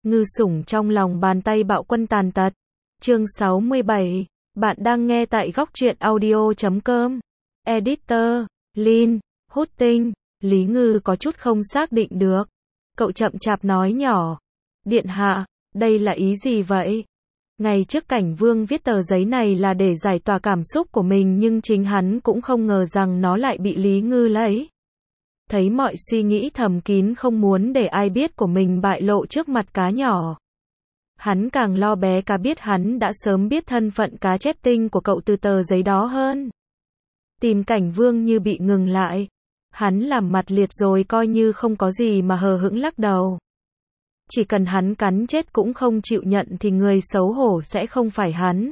Ngư sủng trong lòng bàn tay bạo quân tàn tật. Chương 67. Bạn đang nghe tại góc truyện audio.com. Editor, Lin, hút tinh. Lý Ngư có chút không xác định được. Cậu chậm chạp nói nhỏ. Điện hạ, đây là ý gì vậy? Ngày trước Cảnh Vương viết tờ giấy này là để giải tỏa cảm xúc của mình, nhưng chính hắn cũng không ngờ rằng nó lại bị Lý Ngư lấy. Thấy mọi suy nghĩ thầm kín không muốn để ai biết của mình bại lộ trước mặt cá nhỏ. Hắn càng lo bé cá biết hắn đã sớm biết thân phận cá chép tinh của cậu từ tờ giấy đó hơn. Tìm Cảnh Vương như bị ngừng lại. Hắn làm mặt liệt rồi coi như không có gì mà hờ hững lắc đầu. Chỉ cần hắn cắn chết cũng không chịu nhận thì người xấu hổ sẽ không phải hắn.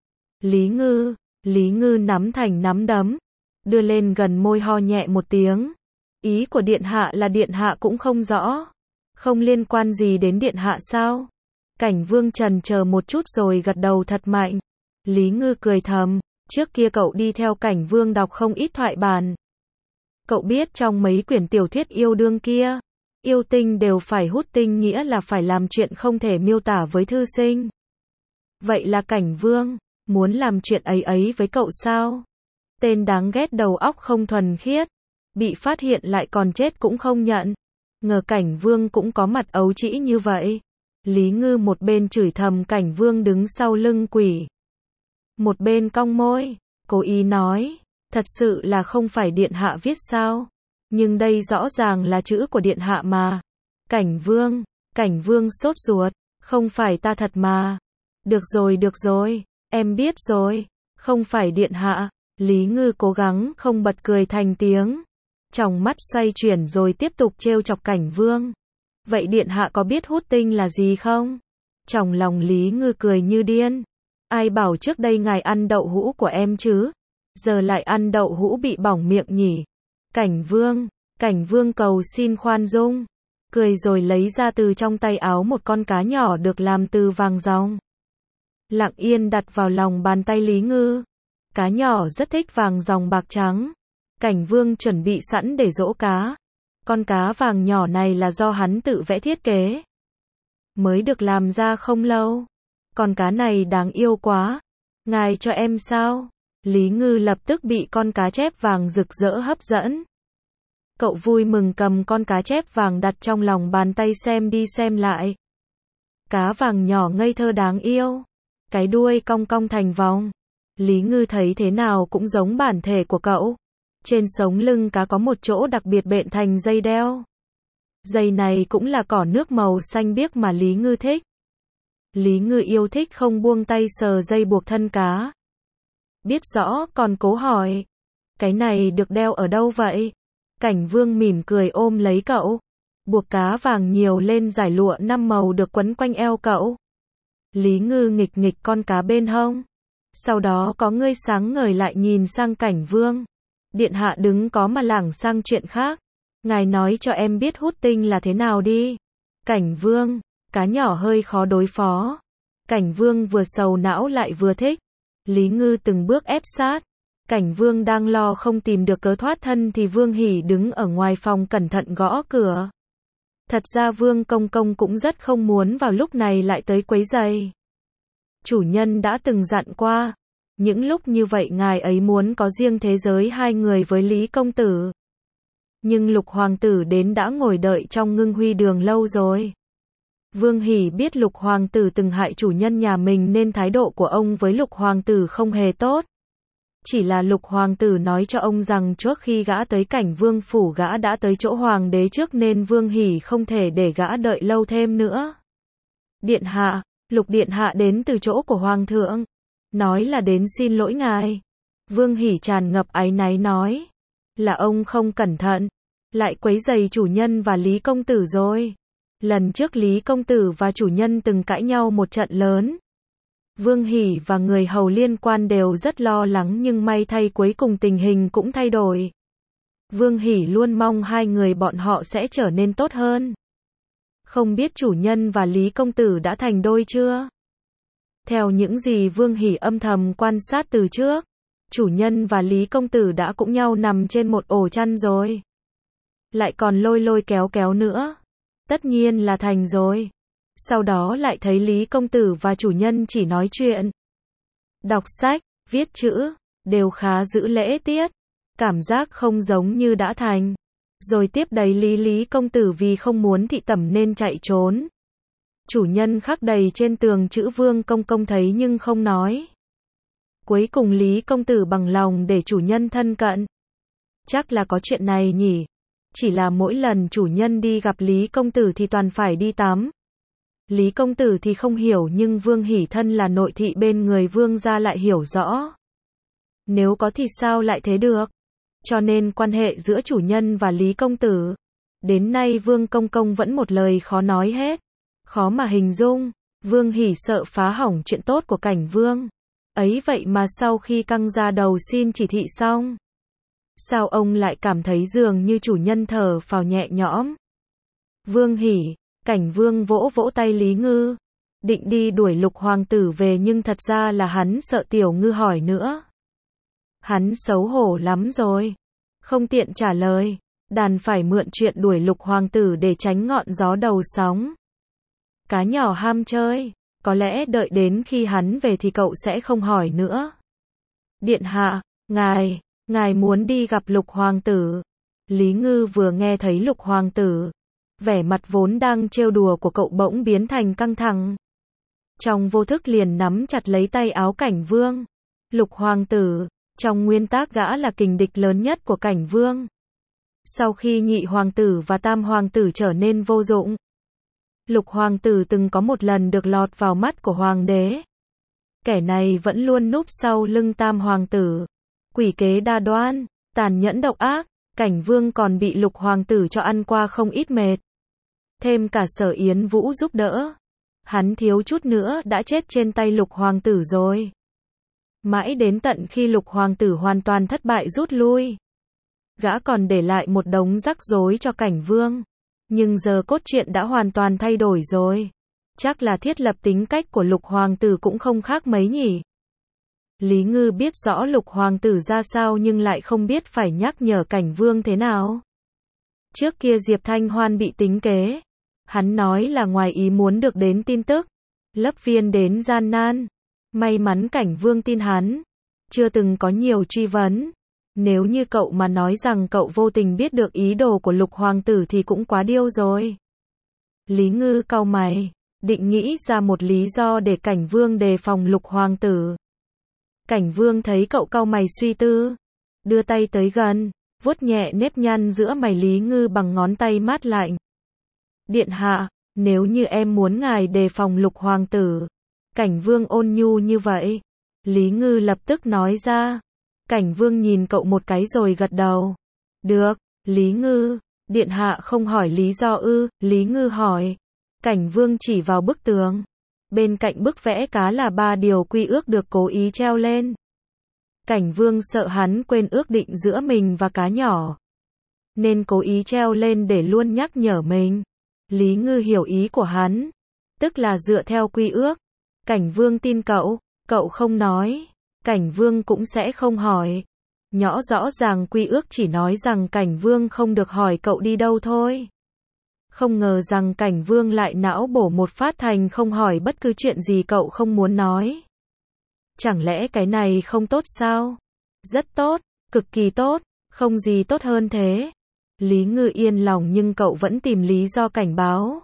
Lý Ngư nắm thành nắm đấm, đưa lên gần môi ho nhẹ một tiếng. Ý của điện hạ là điện hạ cũng không rõ. Không liên quan gì đến điện hạ sao? Cảnh Vương chần chờ một chút rồi gật đầu thật mạnh. Lý Ngư cười thầm, trước kia cậu đi theo Cảnh Vương đọc không ít thoại bản. Cậu biết trong mấy quyển tiểu thuyết yêu đương kia, yêu tinh đều phải hút tinh, nghĩa là phải làm chuyện không thể miêu tả với thư sinh. Vậy là Cảnh Vương muốn làm chuyện ấy với cậu sao? Tên đáng ghét đầu óc không thuần khiết, bị phát hiện lại còn chết cũng không nhận. Ngờ Cảnh Vương cũng có mặt ấu trĩ như vậy. Lý Ngư một bên chửi thầm Cảnh Vương đứng sau lưng quỷ, một bên cong môi, cố ý nói, thật sự là không phải điện hạ viết sao? Nhưng đây rõ ràng là chữ của điện hạ mà. Cảnh Vương sốt ruột, không phải ta thật mà. Được rồi, em biết rồi, không phải điện hạ. Lý Ngư cố gắng không bật cười thành tiếng. Tròng mắt xoay chuyển rồi tiếp tục trêu chọc Cảnh Vương. Vậy điện hạ có biết hút tinh là gì không? Trong lòng Lý Ngư cười như điên. Ai bảo trước đây ngài ăn đậu hũ của em chứ? Giờ lại ăn đậu hũ bị bỏng miệng nhỉ? Cảnh Vương cầu xin khoan dung. Cười rồi lấy ra từ trong tay áo một con cá nhỏ được làm từ vàng ròng. Lặng yên đặt vào lòng bàn tay Lý Ngư. Cá nhỏ rất thích vàng ròng bạc trắng. Cảnh Vương chuẩn bị sẵn để dỗ cá. Con cá vàng nhỏ này là do hắn tự vẽ thiết kế. Mới được làm ra không lâu. Con cá này đáng yêu quá. Ngài cho em sao? Lý Ngư lập tức bị con cá chép vàng rực rỡ hấp dẫn. Cậu vui mừng cầm con cá chép vàng đặt trong lòng bàn tay xem đi xem lại. Cá vàng nhỏ ngây thơ đáng yêu. Cái đuôi cong cong thành vòng. Lý Ngư thấy thế nào cũng giống bản thể của cậu. Trên sống lưng cá có một chỗ đặc biệt bện thành dây đeo. Dây này cũng là cỏ nước màu xanh biếc mà Lý Ngư thích. Lý Ngư yêu thích không buông tay sờ dây buộc thân cá. Biết rõ còn cố hỏi. Cái này được đeo ở đâu vậy? Cảnh Vương mỉm cười ôm lấy cậu. Buộc cá vàng nhiều lên dải lụa 5 màu được quấn quanh eo cậu. Lý Ngư nghịch nghịch con cá bên hông. Sau đó có ngươi sáng ngời lại nhìn sang Cảnh Vương. Điện hạ đứng có mà lảng sang chuyện khác. Ngài nói cho em biết hút tinh là thế nào đi. Cảnh Vương, cá nhỏ hơi khó đối phó. Cảnh Vương vừa sầu não lại vừa thích. Lý Ngư từng bước ép sát. Cảnh Vương đang lo không tìm được cớ thoát thân thì Vương Hỉ đứng ở ngoài phòng cẩn thận gõ cửa. Thật ra Vương Công Công cũng rất không muốn vào lúc này lại tới quấy rầy. Chủ nhân đã từng dặn qua. Những lúc như vậy ngài ấy muốn có riêng thế giới hai người với Lý Công Tử. Nhưng Lục Hoàng tử đến đã ngồi đợi trong Ngưng Huy đường lâu rồi. Vương Hỉ biết Lục Hoàng tử từng hại chủ nhân nhà mình nên thái độ của ông với Lục Hoàng tử không hề tốt. Chỉ là Lục Hoàng tử nói cho ông rằng trước khi gã tới Cảnh Vương phủ gã đã tới chỗ Hoàng đế trước nên Vương Hỉ không thể để gã đợi lâu thêm nữa. Điện hạ, Lục điện hạ đến từ chỗ của Hoàng thượng. Nói là đến xin lỗi ngài. Vương Hỉ tràn ngập áy náy nói. Là ông không cẩn thận. Lại quấy rầy chủ nhân và Lý Công Tử rồi. Lần trước Lý Công Tử và chủ nhân từng cãi nhau một trận lớn. Vương Hỉ và người hầu liên quan đều rất lo lắng nhưng may thay cuối cùng tình hình cũng thay đổi. Vương Hỉ luôn mong hai người bọn họ sẽ trở nên tốt hơn. Không biết chủ nhân và Lý Công Tử đã thành đôi chưa? Theo những gì Vương Hỉ âm thầm quan sát từ trước, chủ nhân và Lý Công Tử đã cũng nhau nằm trên một ổ chăn rồi. Lại còn lôi lôi kéo kéo nữa. Tất nhiên là thành rồi. Sau đó lại thấy Lý công tử và chủ nhân chỉ nói chuyện, đọc sách, viết chữ, đều khá giữ lễ tiết, cảm giác không giống như đã thành. Rồi tiếp đấy Lý công tử vì không muốn thị tẩm nên chạy trốn. Chủ nhân khắc đầy trên tường chữ Vương công công thấy nhưng không nói. Cuối cùng Lý công tử bằng lòng để chủ nhân thân cận. Chắc là có chuyện này nhỉ. Chỉ là mỗi lần chủ nhân đi gặp Lý công tử thì toàn phải đi tắm. Lý công tử thì không hiểu nhưng Vương Hỷ thân là nội thị bên người Vương gia lại hiểu rõ. Nếu có thì sao lại thế được? Cho nên quan hệ giữa chủ nhân và Lý công tử, đến nay Vương công công vẫn một lời khó nói hết. Khó mà hình dung, Vương Hỷ sợ phá hỏng chuyện tốt của Cảnh Vương. Ấy vậy mà sau khi căng ra đầu xin chỉ thị xong, sao ông lại cảm thấy dường như chủ nhân thở phào nhẹ nhõm. Vương Hỷ, Cảnh Vương vỗ vỗ tay Lý Ngư, định đi đuổi Lục hoàng tử về nhưng thật ra là hắn sợ Tiểu Ngư hỏi nữa. Hắn xấu hổ lắm rồi, không tiện trả lời, đành phải mượn chuyện đuổi Lục hoàng tử để tránh ngọn gió đầu sóng. Cá nhỏ ham chơi, có lẽ đợi đến khi hắn về thì cậu sẽ không hỏi nữa. Điện hạ, ngài muốn đi gặp Lục hoàng tử. Lý Ngư vừa nghe thấy Lục hoàng tử, vẻ mặt vốn đang trêu đùa của cậu bỗng biến thành căng thẳng. Trong vô thức liền nắm chặt lấy tay áo Cảnh Vương. Lục hoàng tử, trong nguyên tắc gã là kình địch lớn nhất của Cảnh Vương. Sau khi nhị hoàng tử và tam hoàng tử trở nên vô dụng, Lục hoàng tử từng có một lần được lọt vào mắt của hoàng đế. Kẻ này vẫn luôn núp sau lưng tam hoàng tử, quỷ kế đa đoan, tàn nhẫn độc ác. Cảnh Vương còn bị Lục hoàng tử cho ăn qua không ít mệt. Thêm cả Sở Yến Vũ giúp đỡ, hắn thiếu chút nữa đã chết trên tay Lục hoàng tử rồi. Mãi đến tận khi Lục hoàng tử hoàn toàn thất bại rút lui, gã còn để lại một đống rắc rối cho Cảnh Vương. Nhưng giờ cốt truyện đã hoàn toàn thay đổi rồi. Chắc là thiết lập tính cách của Lục hoàng tử cũng không khác mấy nhỉ. Lý Ngư biết rõ Lục hoàng tử ra sao nhưng lại không biết phải nhắc nhở Cảnh Vương thế nào. Trước kia Diệp Thanh Hoan bị tính kế. Hắn nói là ngoài ý muốn được đến tin tức. Lấp viên đến gian nan. May mắn Cảnh Vương tin hắn. Chưa từng có nhiều truy vấn. Nếu như cậu mà nói rằng cậu vô tình biết được ý đồ của Lục hoàng tử thì cũng quá điêu rồi. Lý Ngư cau mày, định nghĩ ra một lý do để Cảnh Vương đề phòng Lục hoàng tử. Cảnh Vương thấy cậu cau mày suy tư, đưa tay tới gần, vuốt nhẹ nếp nhăn giữa mày Lý Ngư bằng ngón tay mát lạnh. Điện hạ, nếu như em muốn ngài đề phòng Lục hoàng tử. Cảnh Vương ôn nhu như vậy. Lý Ngư lập tức nói ra. Cảnh Vương nhìn cậu một cái rồi gật đầu. Được, Lý Ngư, điện hạ không hỏi lý do ư? Lý Ngư hỏi. Cảnh Vương chỉ vào bức tường. Bên cạnh bức vẽ cá là 3 điều quy ước được cố ý treo lên. Cảnh Vương sợ hắn quên ước định giữa mình và cá nhỏ, nên cố ý treo lên để luôn nhắc nhở mình. Lý Ngư hiểu ý của hắn, tức là dựa theo quy ước. Cảnh Vương tin cậu, cậu không nói, Cảnh Vương cũng sẽ không hỏi. Rõ ràng quy ước chỉ nói rằng Cảnh Vương không được hỏi cậu đi đâu thôi. Không ngờ rằng Cảnh Vương lại não bổ một phát thành không hỏi bất cứ chuyện gì cậu không muốn nói. Chẳng lẽ cái này không tốt sao? Rất tốt, cực kỳ tốt, không gì tốt hơn thế. Lý Ngư yên lòng nhưng cậu vẫn tìm lý do cảnh báo.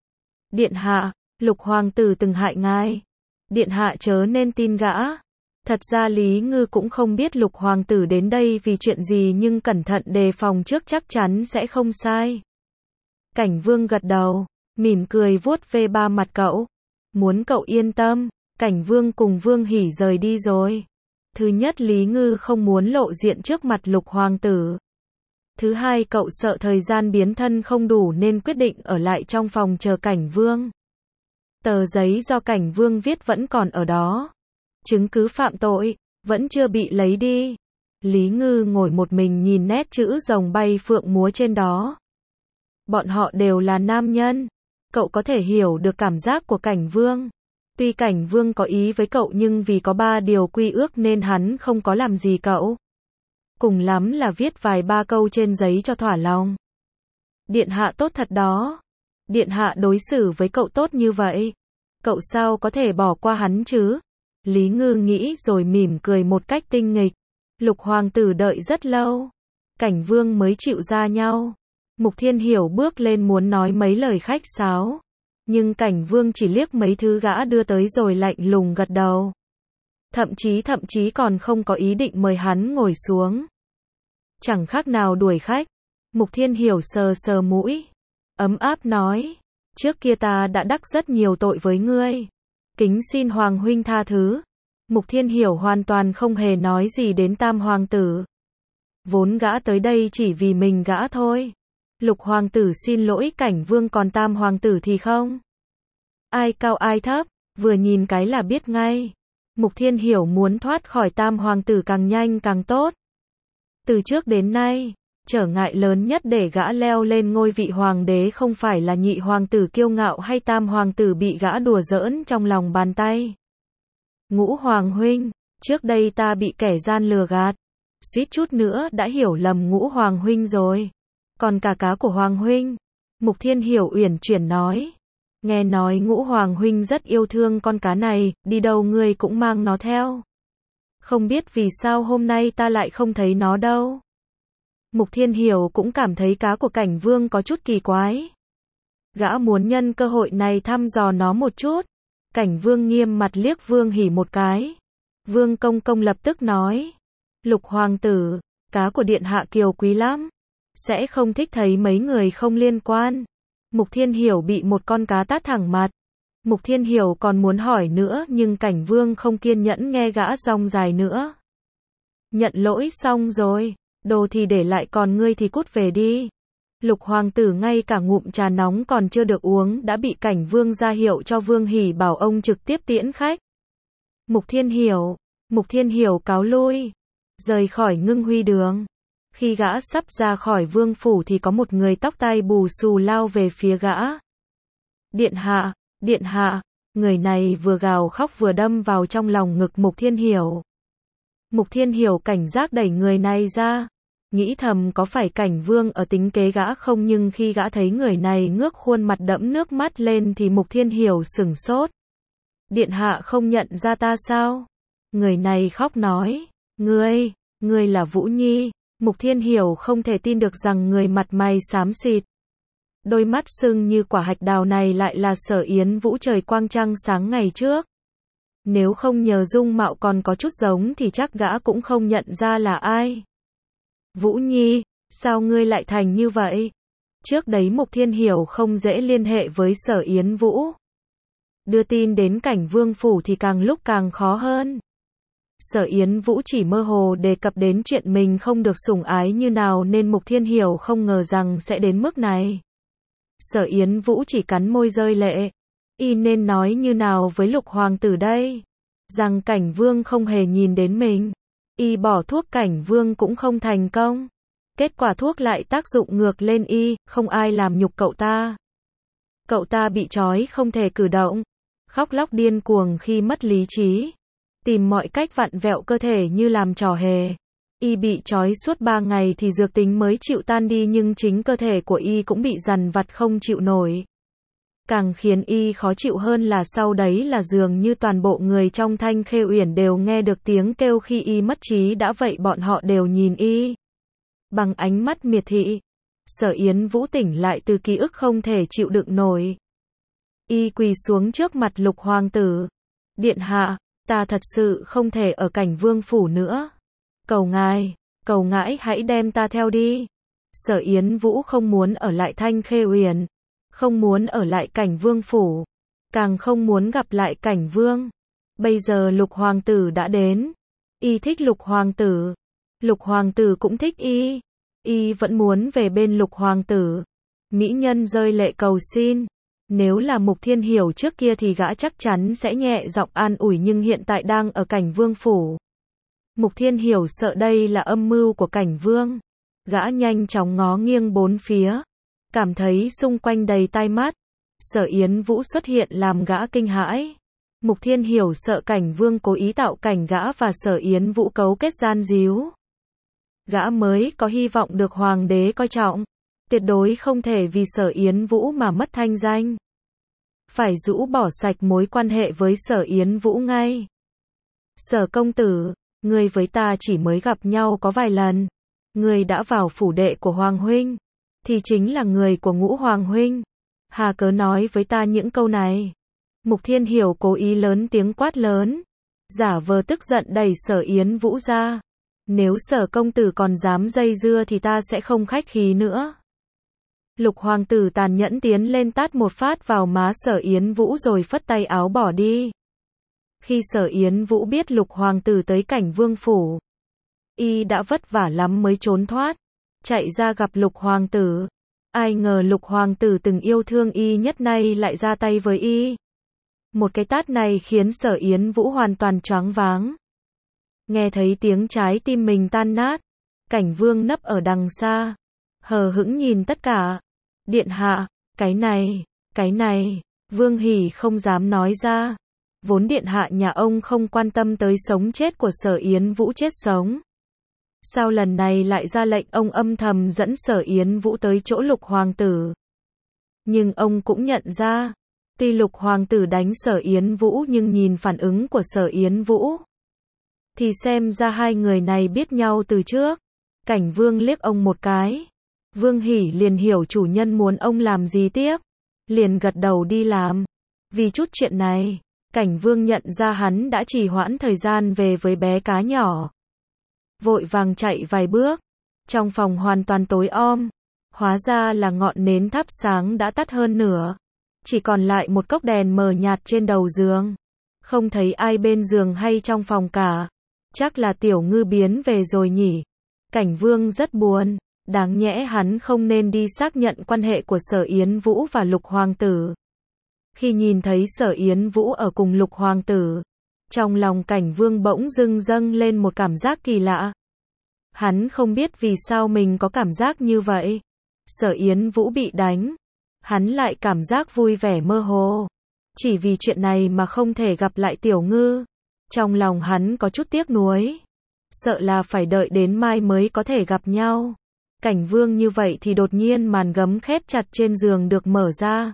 Điện hạ, Lục hoàng tử từng hại ngài. Điện hạ chớ nên tin gã. Thật ra Lý Ngư cũng không biết Lục hoàng tử đến đây vì chuyện gì nhưng cẩn thận đề phòng trước chắc chắn sẽ không sai. Cảnh Vương gật đầu, mỉm cười vuốt ve ba mặt cậu. Muốn cậu yên tâm, Cảnh Vương cùng Vương Hỷ rời đi rồi. Thứ nhất, Lý Ngư không muốn lộ diện trước mặt Lục hoàng tử. Thứ hai, cậu sợ thời gian biến thân không đủ nên quyết định ở lại trong phòng chờ Cảnh Vương. Tờ giấy do Cảnh Vương viết vẫn còn ở đó. Chứng cứ phạm tội, vẫn chưa bị lấy đi. Lý Ngư ngồi một mình nhìn nét chữ rồng bay phượng múa trên đó. Bọn họ đều là nam nhân. Cậu có thể hiểu được cảm giác của Cảnh Vương. Tuy Cảnh Vương có ý với cậu nhưng vì có 3 điều quy ước nên hắn không có làm gì cậu. Cùng lắm là viết vài ba câu trên giấy cho thỏa lòng. Điện hạ tốt thật đó. Điện hạ đối xử với cậu tốt như vậy, cậu sao có thể bỏ qua hắn chứ? Lý Ngư nghĩ rồi mỉm cười một cách tinh nghịch. Lục hoàng tử đợi rất lâu, Cảnh Vương mới chịu ra nhau. Mục Thiên Hiểu bước lên muốn nói mấy lời khách sáo, nhưng Cảnh Vương chỉ liếc mấy thứ gã đưa tới rồi lạnh lùng gật đầu. Thậm chí còn không có ý định mời hắn ngồi xuống. Chẳng khác nào đuổi khách. Mục Thiên Hiểu sờ sờ mũi, ấm áp nói, trước kia ta đã đắc rất nhiều tội với ngươi, kính xin Hoàng huynh tha thứ. Mục Thiên Hiểu hoàn toàn không hề nói gì đến Tam hoàng tử. Vốn gã tới đây chỉ vì mình gã thôi. Lục hoàng tử xin lỗi Cảnh Vương, còn Tam hoàng tử thì không. Ai cao ai thấp, vừa nhìn cái là biết ngay. Mục Thiên Hiểu muốn thoát khỏi Tam hoàng tử càng nhanh càng tốt. Từ trước đến nay, trở ngại lớn nhất để gã leo lên ngôi vị hoàng đế không phải là nhị hoàng tử kiêu ngạo hay Tam hoàng tử bị gã đùa giỡn trong lòng bàn tay. Ngũ hoàng huynh, trước đây ta bị kẻ gian lừa gạt, suýt chút nữa đã hiểu lầm Ngũ hoàng huynh rồi. Còn cả cá của hoàng huynh, Mục Thiên Hiểu uyển chuyển nói, nghe nói Ngũ hoàng huynh rất yêu thương con cá này, đi đâu ngươi cũng mang nó theo. Không biết vì sao hôm nay ta lại không thấy nó đâu. Mục Thiên Hiểu cũng cảm thấy cá của Cảnh Vương có chút kỳ quái. Gã muốn nhân cơ hội này thăm dò nó một chút. Cảnh Vương nghiêm mặt liếc Vương Hỉ một cái. Vương Công Công lập tức nói, Lục hoàng tử, cá của điện hạ kiều quý lắm, sẽ không thích thấy mấy người không liên quan. Mục Thiên Hiểu bị một con cá tát thẳng mặt. Mục Thiên Hiểu còn muốn hỏi nữa nhưng Cảnh Vương không kiên nhẫn nghe gã rong dài nữa. Nhận lỗi xong rồi, đồ thì để lại còn ngươi thì cút về đi. Lục hoàng tử ngay cả ngụm trà nóng còn chưa được uống đã bị Cảnh Vương ra hiệu cho Vương Hỉ bảo ông trực tiếp tiễn khách. Mục Thiên Hiểu cáo lui, rời khỏi Ngưng Huy đường. Khi gã sắp ra khỏi vương phủ thì có một người tóc tai bù xù lao về phía gã. Điện hạ, người này vừa gào khóc vừa đâm vào trong lòng ngực Mục Thiên Hiểu. Mục Thiên Hiểu cảnh giác đẩy người này ra, nghĩ thầm có phải Cảnh Vương ở tính kế gã không, nhưng khi gã thấy người này ngước khuôn mặt đẫm nước mắt lên thì Mục Thiên Hiểu sửng sốt. Điện hạ không nhận ra ta sao? Người này khóc nói, ngươi là Vũ Nhi. Mục Thiên Hiểu không thể tin được rằng người mặt mày xám xịt, đôi mắt sưng như quả hạch đào này lại là Sở Yến Vũ trời quang trăng sáng ngày trước. Nếu không nhờ dung mạo còn có chút giống thì chắc gã cũng không nhận ra là ai. Vũ Nhi, sao ngươi lại thành như vậy? Trước đấy Mục Thiên Hiểu không dễ liên hệ với Sở Yến Vũ. Đưa tin đến Cảnh Vương phủ thì càng lúc càng khó hơn. Sở Yến Vũ chỉ mơ hồ đề cập đến chuyện mình không được sủng ái như nào nên Mục Thiên Hiểu không ngờ rằng sẽ đến mức này. Sở Yến Vũ chỉ cắn môi rơi lệ. Y nên nói như nào với Lục hoàng tử đây? Rằng Cảnh Vương không hề nhìn đến mình. Y bỏ thuốc Cảnh Vương cũng không thành công. Kết quả thuốc lại tác dụng ngược lên y, không ai làm nhục cậu ta. Cậu ta bị trói không thể cử động, khóc lóc điên cuồng khi mất lý trí, tìm mọi cách vặn vẹo cơ thể như làm trò hề. Y bị trói suốt 3 ngày thì dược tính mới chịu tan đi, nhưng chính cơ thể của y cũng bị dằn vặt không chịu nổi. Càng khiến y khó chịu hơn là sau đấy là dường như toàn bộ người trong Thanh Khê Uyển đều nghe được tiếng kêu khi y mất trí, đã vậy bọn họ đều nhìn y bằng ánh mắt miệt thị. Sở Yến Vũ tỉnh lại từ ký ức không thể chịu đựng nổi. Y quỳ xuống trước mặt Lục hoàng tử. Điện hạ, ta thật sự không thể ở Cảnh Vương phủ nữa. Cầu ngãi hãy đem ta theo đi. Sở Yến Vũ không muốn ở lại Thanh Khê Uyển, không muốn ở lại Cảnh Vương phủ, càng không muốn gặp lại Cảnh Vương. Bây giờ Lục hoàng tử đã đến. Y thích Lục hoàng tử. Lục hoàng tử cũng thích y. Y vẫn muốn về bên Lục hoàng tử. Mỹ nhân rơi lệ cầu xin. Nếu là Mục Thiên Hiểu trước kia thì gã chắc chắn sẽ nhẹ giọng an ủi, nhưng hiện tại đang ở Cảnh Vương phủ. Mục Thiên Hiểu sợ đây là âm mưu của Cảnh Vương. Gã nhanh chóng ngó nghiêng bốn phía, cảm thấy xung quanh đầy tai mắt. Sở Yến Vũ xuất hiện làm gã kinh hãi. Mục Thiên Hiểu sợ Cảnh Vương cố ý tạo cảnh gã và Sở Yến Vũ cấu kết gian díu. Gã mới có hy vọng được hoàng đế coi trọng. Tuyệt đối không thể vì Sở Yến Vũ mà mất thanh danh. Phải rũ bỏ sạch mối quan hệ với Sở Yến Vũ ngay. Sở công tử, ngươi với ta chỉ mới gặp nhau có vài lần. Ngươi đã vào phủ đệ của Hoàng huynh, thì chính là người của Ngũ Hoàng huynh. Hà cớ nói với ta những câu này. Mục Thiên Hiểu cố ý lớn tiếng quát lớn, giả vờ tức giận đẩy Sở Yến Vũ ra. Nếu Sở công tử còn dám dây dưa thì ta sẽ không khách khí nữa. Lục hoàng tử tàn nhẫn tiến lên tát một phát vào má Sở Yến Vũ rồi phất tay áo bỏ đi. Khi Sở Yến Vũ biết Lục hoàng tử tới Cảnh Vương phủ, y đã vất vả lắm mới trốn thoát, chạy ra gặp Lục hoàng tử. Ai ngờ Lục hoàng tử từng yêu thương y nhất nay lại ra tay với y. Một cái tát này khiến Sở Yến Vũ hoàn toàn choáng váng. Nghe thấy tiếng trái tim mình tan nát, Cảnh Vương nấp ở đằng xa, hờ hững nhìn tất cả. Điện hạ, cái này, Vương Hỉ không dám nói ra. Vốn điện hạ nhà ông không quan tâm tới sống chết của Sở Yến Vũ chết sống. Sao lần này lại ra lệnh ông âm thầm dẫn Sở Yến Vũ tới chỗ Lục hoàng tử? Nhưng ông cũng nhận ra, tuy Lục hoàng tử đánh Sở Yến Vũ nhưng nhìn phản ứng của Sở Yến Vũ, thì xem ra hai người này biết nhau từ trước. Cảnh Vương liếc ông một cái. Vương Hỉ liền hiểu chủ nhân muốn ông làm gì tiếp, liền gật đầu đi làm. Vì chút chuyện này, Cảnh Vương nhận ra hắn đã trì hoãn thời gian về với bé cá nhỏ. Vội vàng chạy vài bước, trong phòng hoàn toàn tối om. Hóa ra là ngọn nến thắp sáng đã tắt hơn nửa, chỉ còn lại một cốc đèn mờ nhạt trên đầu giường. Không thấy ai bên giường hay trong phòng cả. Chắc là Tiểu Ngư biến về rồi nhỉ. Cảnh Vương rất buồn. Đáng nhẽ hắn không nên đi xác nhận quan hệ của Sở Yến Vũ và Lục hoàng tử. Khi nhìn thấy Sở Yến Vũ ở cùng Lục hoàng tử, trong lòng Cảnh Vương bỗng dưng dâng lên một cảm giác kỳ lạ. Hắn không biết vì sao mình có cảm giác như vậy. Sở Yến Vũ bị đánh, hắn lại cảm giác vui vẻ mơ hồ. Chỉ vì chuyện này mà không thể gặp lại Tiểu Ngư. Trong lòng hắn có chút tiếc nuối. Sợ là phải đợi đến mai mới có thể gặp nhau. Cảnh Vương như vậy thì đột nhiên màn gấm khép chặt trên giường được mở ra.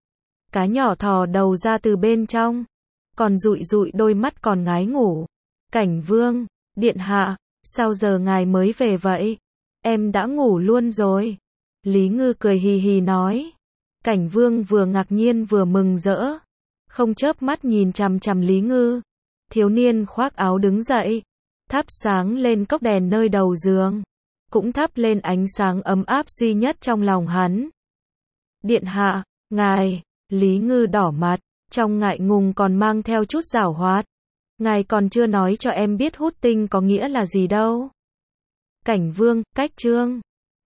Cá nhỏ thò đầu ra từ bên trong, còn dụi dụi đôi mắt còn ngái ngủ. Cảnh Vương, điện hạ, sao giờ ngài mới về vậy? Em đã ngủ luôn rồi. Lý Ngư cười hì hì nói. Cảnh Vương vừa ngạc nhiên vừa mừng rỡ, không chớp mắt nhìn chằm chằm Lý Ngư. Thiếu niên khoác áo đứng dậy, thắp sáng lên cốc đèn nơi đầu giường, cũng thắp lên ánh sáng ấm áp duy nhất trong lòng hắn. Điện hạ, ngài, Lý Ngư đỏ mặt, trong ngại ngùng còn mang theo chút giảo hoạt. Ngài còn chưa nói cho em biết hút tinh có nghĩa là gì đâu. Cảnh Vương, cách chương